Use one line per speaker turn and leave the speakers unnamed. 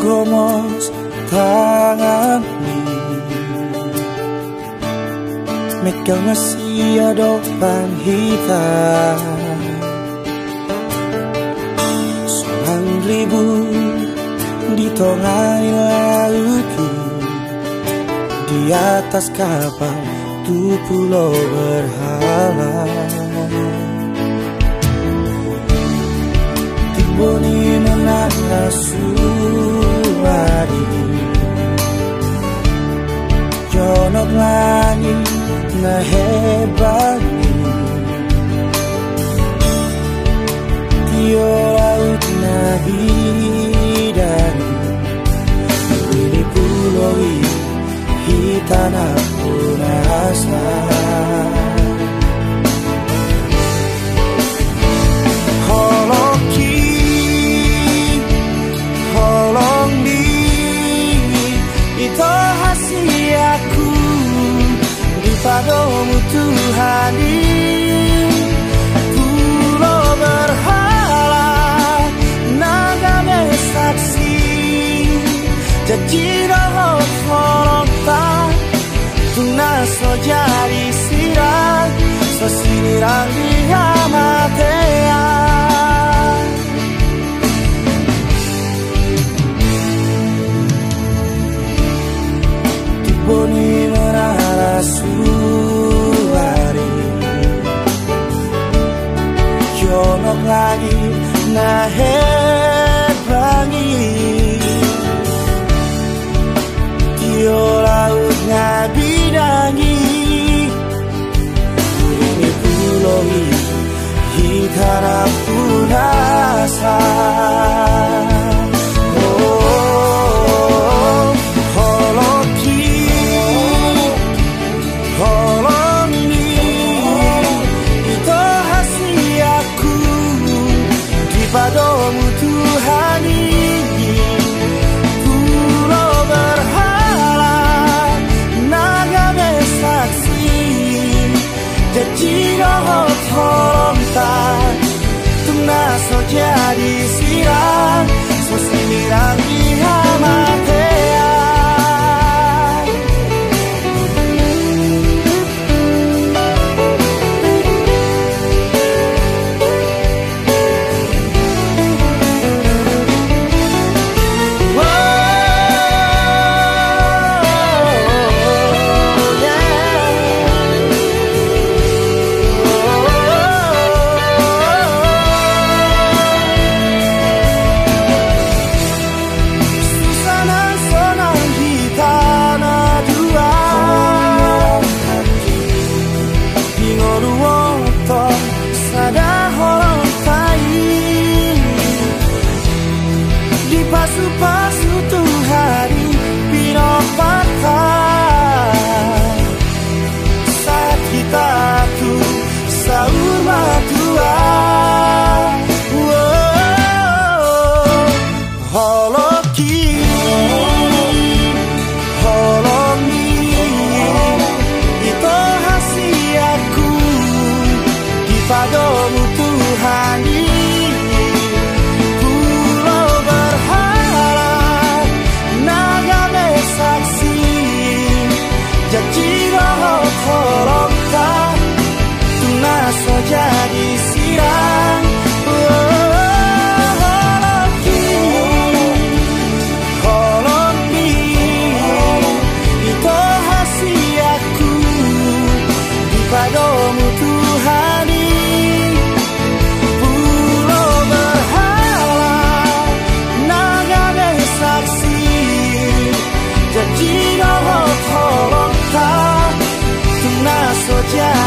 gomos tanganmu megang masih adopan hitam seorang ribu di tengah laut di atas kapal tu pulau berhala Tiboni menara suari Jonok langit na hebani Tio laut na bidani Ini pulau hitana punasa Holoki Holongi Itu hasiaku Di padamu Tuhani Pulau berhala Nagame saksi Janji roh Volontar Tuna so jadi sirang So sinirang dia matea Tiboni menara suari Jonok lagi na hebangi laut ngabidangi ini pulau hitara punasa Holoki Holongi itu hasiaku di padamu Tuhani Jiro Volontar Tuna so jadi sirang So sinirang dia matea Pasu-pasu Tuhani Pino patah Saat kita tuh Sahur matua Holoki Holongi Itu hasiaku Di padamu Tuhani Volontar Tuna so jadi sirang Holoki Holongi Itu hasiaku Di padamu Tuhani Pulau berhala Nagame saksi Janji roh Volontar So jadi